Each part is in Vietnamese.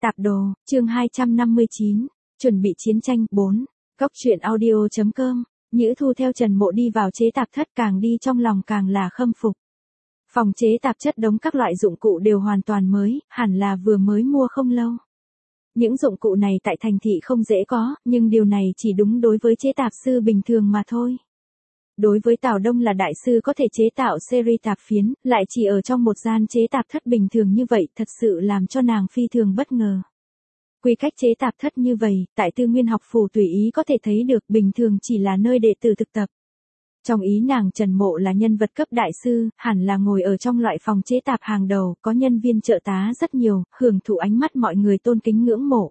Tạp đồ, chương 259, chuẩn bị chiến tranh, 4. Cóc truyện audio.com. Nhữ Thu theo Trần Mộ đi vào chế tạp thất, càng đi trong lòng càng là khâm phục. Phòng chế tạp chất đống các loại dụng cụ đều hoàn toàn mới, hẳn là vừa mới mua không lâu. Những dụng cụ này tại thành thị không dễ có, nhưng điều này chỉ đúng đối với chế tạp sư bình thường mà thôi. Đối với Tào Đông là đại sư có thể chế tạo series tạp phiến, lại chỉ ở trong một gian chế tạp thất bình thường như vậy, thật sự làm cho nàng phi thường bất ngờ. Quy cách chế tạp thất như vậy, tại Tư Nguyên học phủ tùy ý có thể thấy được, bình thường chỉ là nơi đệ tử thực tập. Trong ý nàng, Trần Mộ là nhân vật cấp đại sư, hẳn là ngồi ở trong loại phòng chế tạp hàng đầu, có nhân viên trợ tá rất nhiều, hưởng thụ ánh mắt mọi người tôn kính ngưỡng mộ.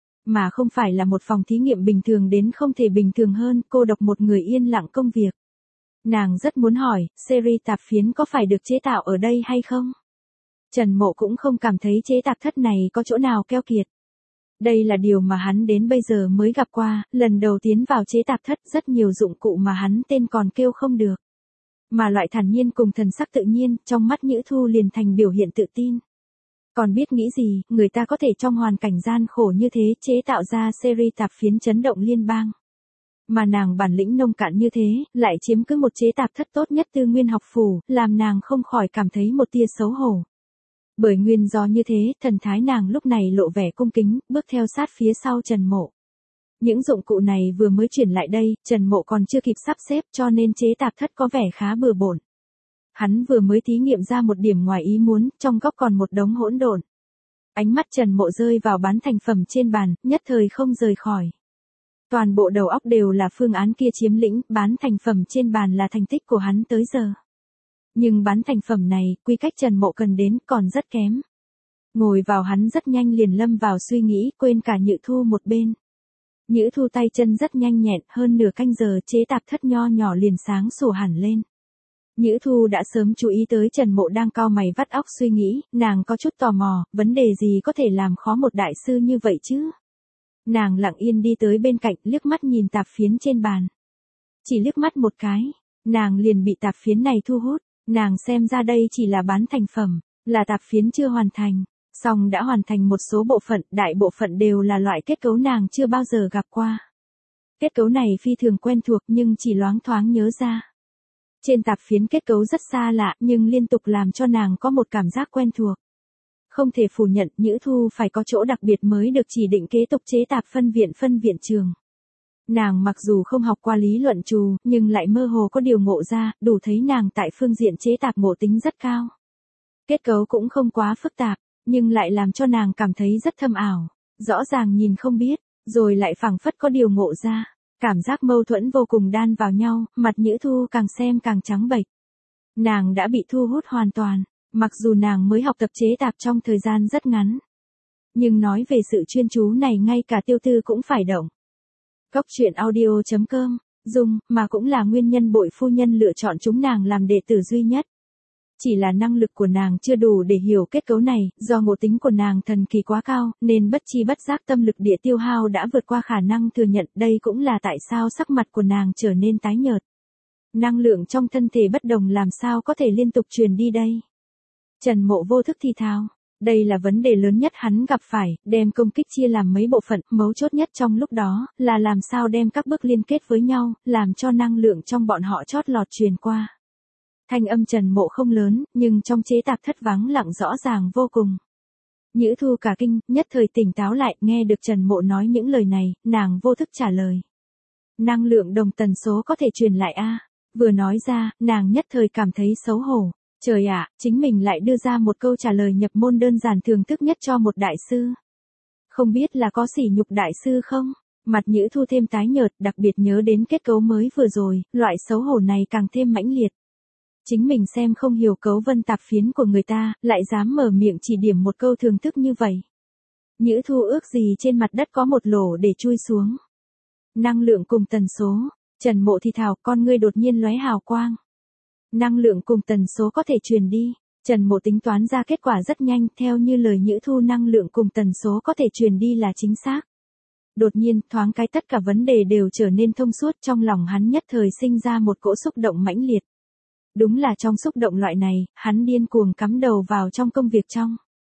Mà không phải là một phòng thí nghiệm bình thường đến không thể bình thường hơn, cô độc một người yên lặng công việc. Nàng rất muốn hỏi, series tạp phiến có phải được chế tạo ở đây hay không? Trần Mộ cũng không cảm thấy chế tạp thất này có chỗ nào keo kiệt. Đây là điều mà hắn đến bây giờ mới gặp qua, lần đầu tiến vào chế tạp thất, rất nhiều dụng cụ mà hắn tên còn kêu không được. Mà loại thản nhiên cùng thần sắc tự nhiên, trong mắt Nhữ Thu liền thành biểu hiện tự tin. Còn biết nghĩ gì, người ta có thể trong hoàn cảnh gian khổ như thế chế tạo ra series tạp phiến chấn động liên bang. Mà nàng bản lĩnh nông cạn như thế, lại chiếm cứ một chế tạp thất tốt nhất Tư Nguyên học phủ, làm nàng không khỏi cảm thấy một tia xấu hổ. Bởi nguyên do như thế, thần thái nàng lúc này lộ vẻ cung kính, bước theo sát phía sau Trần Mộ. Những dụng cụ này vừa mới chuyển lại đây, Trần Mộ còn chưa kịp sắp xếp, cho nên chế tạp thất có vẻ khá bừa bộn. Hắn vừa mới thí nghiệm ra một điểm ngoài ý muốn, trong góc còn một đống hỗn độn. Ánh mắt Trần Mộ rơi vào bán thành phẩm trên bàn, nhất thời không rời khỏi. Toàn bộ đầu óc đều là phương án kia chiếm lĩnh, bán thành phẩm trên bàn là thành tích của hắn tới giờ. Nhưng bán thành phẩm này, quy cách Trần Mộ cần đến, còn rất kém. Ngồi vào hắn rất nhanh liền lâm vào suy nghĩ, quên cả Nhữ Thu một bên. Nhữ Thu tay chân rất nhanh nhẹn, hơn nửa canh giờ chế tạp thất nho nhỏ liền sáng sủa hẳn lên. Nhữ Thu đã sớm chú ý tới Trần Mộ đang cau mày vắt óc suy nghĩ, nàng có chút tò mò, vấn đề gì có thể làm khó một đại sư như vậy chứ? Nàng lặng yên đi tới bên cạnh, liếc mắt nhìn tạp phiến trên bàn. Chỉ liếc mắt một cái, nàng liền bị tạp phiến này thu hút. Nàng xem ra đây chỉ là bán thành phẩm, là tạp phiến chưa hoàn thành, song đã hoàn thành một số bộ phận, đại bộ phận đều là loại kết cấu nàng chưa bao giờ gặp qua. Kết cấu này phi thường quen thuộc nhưng chỉ loáng thoáng nhớ ra. Trên tạp phiến kết cấu rất xa lạ nhưng liên tục làm cho nàng có một cảm giác quen thuộc. Không thể phủ nhận, Nhữ Thu phải có chỗ đặc biệt mới được chỉ định kế tục chế tạp phân viện trường. Nàng mặc dù không học qua lý luận trù, nhưng lại mơ hồ có điều ngộ ra, đủ thấy nàng tại phương diện chế tạp ngộ tính rất cao. Kết cấu cũng không quá phức tạp, nhưng lại làm cho nàng cảm thấy rất thâm ảo. Rõ ràng nhìn không biết, rồi lại phảng phất có điều ngộ ra. Cảm giác mâu thuẫn vô cùng đan vào nhau, mặt Nhữ Thu càng xem càng trắng bệch. Nàng đã bị thu hút hoàn toàn, mặc dù nàng mới học tập chế tạp trong thời gian rất ngắn. Nhưng nói về sự chuyên chú này ngay cả Tiêu Tư cũng phải động. Cóc truyện audio.com, dùng, mà cũng là nguyên nhân Bội phu nhân lựa chọn chúng nàng làm đệ tử duy nhất. Chỉ là năng lực của nàng chưa đủ để hiểu kết cấu này, do ngộ tính của nàng thần kỳ quá cao, nên bất chi bất giác tâm lực địa tiêu hao đã vượt qua khả năng thừa nhận, đây cũng là tại sao sắc mặt của nàng trở nên tái nhợt. Năng lượng trong thân thể bất đồng làm sao có thể liên tục truyền đi đây? Trần Mộ vô thức thì thào. Đây là vấn đề lớn nhất hắn gặp phải, đem công kích chia làm mấy bộ phận, mấu chốt nhất trong lúc đó, là làm sao đem các bước liên kết với nhau, làm cho năng lượng trong bọn họ chót lọt truyền qua. Thanh âm Trần Mộ không lớn, nhưng trong chế tạp thất vắng lặng rõ ràng vô cùng. Nhữ Thu cả kinh, nhất thời tỉnh táo lại, nghe được Trần Mộ nói những lời này, nàng vô thức trả lời. Năng lượng đồng tần số có thể truyền lại a? Vừa nói ra, nàng nhất thời cảm thấy xấu hổ. Trời ạ, chính mình lại đưa ra một câu trả lời nhập môn đơn giản thưởng thức nhất cho một đại sư. Không biết là có sỉ nhục đại sư không? Mặt Nhữ Thu thêm tái nhợt, đặc biệt nhớ đến kết cấu mới vừa rồi, loại xấu hổ này càng thêm mãnh liệt. Chính mình xem không hiểu cấu vân tạp phiến của người ta, lại dám mở miệng chỉ điểm một câu thưởng thức như vậy. Nhữ Thu ước gì trên mặt đất có một lỗ để chui xuống. Năng lượng cùng tần số, Trần Mộ thì thào, con ngươi đột nhiên lóe hào quang. Năng lượng cùng tần số có thể truyền đi. Trần Mộ tính toán ra kết quả rất nhanh, theo như lời Nhữ Thu, năng lượng cùng tần số có thể truyền đi là chính xác. Đột nhiên, thoáng cái tất cả vấn đề đều trở nên thông suốt, trong lòng hắn nhất thời sinh ra một cỗ xúc động mãnh liệt. Đúng là trong xúc động loại này, hắn điên cuồng cắm đầu vào trong công việc trong.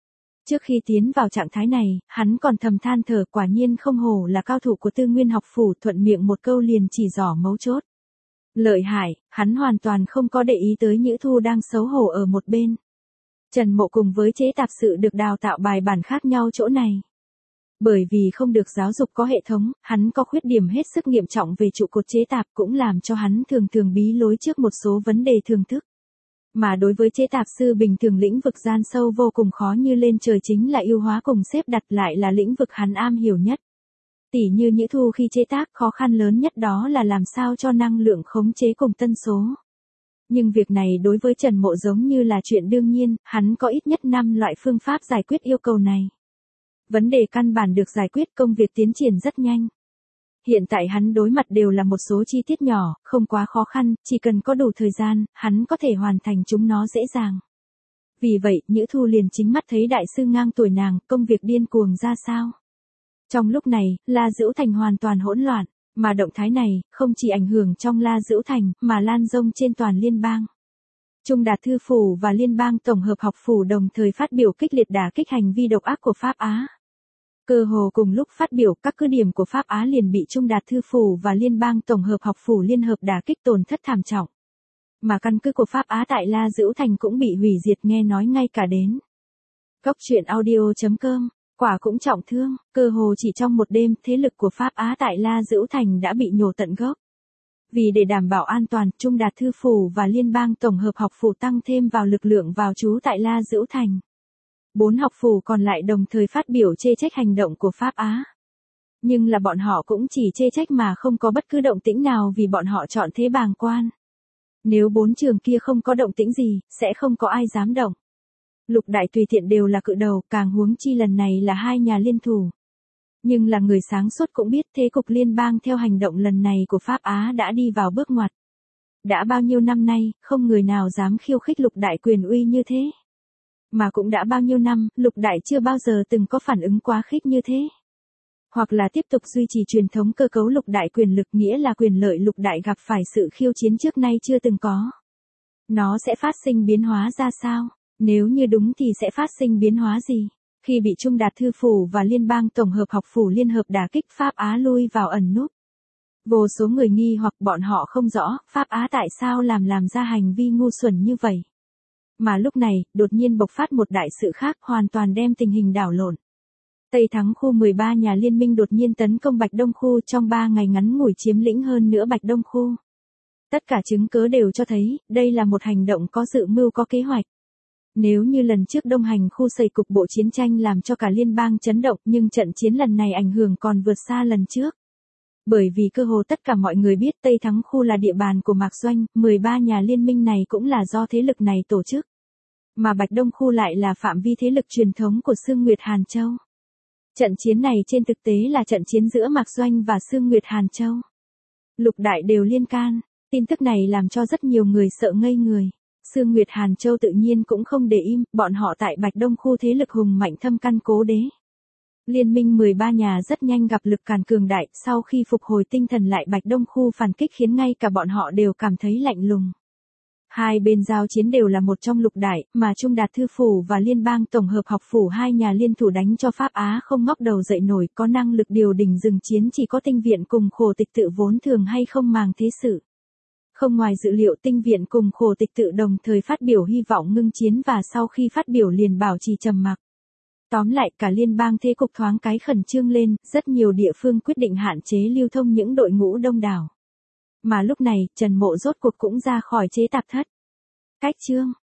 Trước khi tiến vào trạng thái này, hắn còn thầm than thở quả nhiên không hổ là cao thủ của Tư Nguyên học phủ, thuận miệng một câu liền chỉ rõ mấu chốt. Lợi hại, hắn hoàn toàn không có để ý tới Nhữ Thu đang xấu hổ ở một bên. Trần Mộ cùng với chế tạp sự được đào tạo bài bản khác nhau chỗ này. Bởi vì không được giáo dục có hệ thống, hắn có khuyết điểm hết sức nghiêm trọng về trụ cột chế tạp cũng làm cho hắn thường thường bí lối trước một số vấn đề thường thức. Mà đối với chế tạp sư bình thường lĩnh vực gian sâu vô cùng khó như lên trời chính là yêu hóa cùng xếp đặt lại là lĩnh vực hắn am hiểu nhất. Tỉ như Nhữ Thu khi chế tác khó khăn lớn nhất đó là làm sao cho năng lượng khống chế cùng tân số. Nhưng việc này đối với Trần Mộ giống như là chuyện đương nhiên, hắn có ít nhất 5 loại phương pháp giải quyết yêu cầu này. Vấn đề căn bản được giải quyết, công việc tiến triển rất nhanh. Hiện tại hắn đối mặt đều là một số chi tiết nhỏ, không quá khó khăn, chỉ cần có đủ thời gian, hắn có thể hoàn thành chúng nó dễ dàng. Vì vậy, Nhữ Thu liền chính mắt thấy đại sư ngang tuổi nàng, công việc điên cuồng ra sao. Trong lúc này, La Dữu Thành hoàn toàn hỗn loạn, mà động thái này, không chỉ ảnh hưởng trong La Dữu Thành, mà lan rông trên toàn liên bang. Trung Đạt Thư Phủ và Liên bang Tổng hợp học phủ đồng thời phát biểu kích liệt đả kích hành vi độc ác của Pháp Á. Cơ hồ cùng lúc phát biểu, các cứ điểm của Pháp Á liền bị Trung Đạt Thư Phủ và Liên bang Tổng hợp học phủ liên hợp đả kích tổn thất thảm trọng. Mà căn cứ của Pháp Á tại La Dữu Thành cũng bị hủy diệt, nghe nói ngay cả đến. Cốc truyện audio.com, quả cũng trọng thương, cơ hồ chỉ trong một đêm, thế lực của Pháp Á tại La Dữu Thành đã bị nhổ tận gốc. Vì để đảm bảo an toàn, Trung Đạt Thư Phủ và Liên bang Tổng hợp học phủ tăng thêm vào lực lượng vào trú tại La Dữu Thành. 4 học phủ còn lại đồng thời phát biểu chê trách hành động của Pháp Á. Nhưng là bọn họ cũng chỉ chê trách mà không có bất cứ động tĩnh nào vì bọn họ chọn thế bàng quan. Nếu 4 trường kia không có động tĩnh gì, sẽ không có ai dám động. Lục đại tùy tiện đều là cự đầu, càng huống chi lần này là 2 nhà liên thủ. Nhưng là người sáng suốt cũng biết thế cục liên bang theo hành động lần này của Pháp Á đã đi vào bước ngoặt. Đã bao nhiêu năm nay, không người nào dám khiêu khích lục đại quyền uy như thế. Mà cũng đã bao nhiêu năm, lục đại chưa bao giờ từng có phản ứng quá khích như thế. Hoặc là tiếp tục duy trì truyền thống cơ cấu lục đại quyền lực, nghĩa là quyền lợi lục đại gặp phải sự khiêu chiến trước nay chưa từng có. Nó sẽ phát sinh biến hóa ra sao? Nếu như đúng thì sẽ phát sinh biến hóa gì? Khi bị Trung Đạt Thư Phủ và Liên bang Tổng hợp học phủ liên hợp đả kích, Pháp Á lui vào ẩn núp. Vô số người nghi hoặc bọn họ không rõ, Pháp Á tại sao làm ra hành vi ngu xuẩn như vậy. Mà lúc này, đột nhiên bộc phát một đại sự khác, hoàn toàn đem tình hình đảo lộn. Tây Thắng khu 13 nhà liên minh đột nhiên tấn công Bạch Đông khu, trong 3 ngày ngắn ngủi chiếm lĩnh hơn nữa Bạch Đông khu. Tất cả chứng cứ đều cho thấy, đây là một hành động có dự mưu có kế hoạch. Nếu như lần trước Đông Hành khu xây cục bộ chiến tranh làm cho cả liên bang chấn động, nhưng trận chiến lần này ảnh hưởng còn vượt xa lần trước. Bởi vì cơ hồ tất cả mọi người biết Tây Thắng khu là địa bàn của Mạc Doanh, 13 nhà liên minh này cũng là do thế lực này tổ chức. Mà Bạch Đông khu lại là phạm vi thế lực truyền thống của Sương Nguyệt Hàn Châu. Trận chiến này trên thực tế là trận chiến giữa Mạc Doanh và Sương Nguyệt Hàn Châu. Lục đại đều liên can, tin tức này làm cho rất nhiều người sợ ngây người. Sương Nguyệt Hàn Châu tự nhiên cũng không để im, bọn họ tại Bạch Đông khu thế lực hùng mạnh thâm căn cố đế. Liên minh 13 nhà rất nhanh gặp lực càn cường đại, sau khi phục hồi tinh thần lại Bạch Đông khu phản kích khiến ngay cả bọn họ đều cảm thấy lạnh lùng. Hai bên giao chiến đều là một trong lục đại, mà Trung Đạt Thư Phủ và Liên bang Tổng hợp học phủ 2 nhà liên thủ đánh cho Pháp Á không ngóc đầu dậy nổi, có năng lực điều đình dừng chiến chỉ có Tinh viện cùng Khổ Tịch tự vốn thường hay không màng thế sự. Không ngoài dự liệu, Tinh viện cùng Khổ Tịch tự đồng thời phát biểu hy vọng ngưng chiến và sau khi phát biểu liền bảo trì trầm mặc. Tóm lại cả liên bang thế cục thoáng cái khẩn trương lên, rất nhiều địa phương quyết định hạn chế lưu thông những đội ngũ đông đảo. Mà lúc này, Trần Mộ rốt cuộc cũng ra khỏi chế tạp thất. Cách chương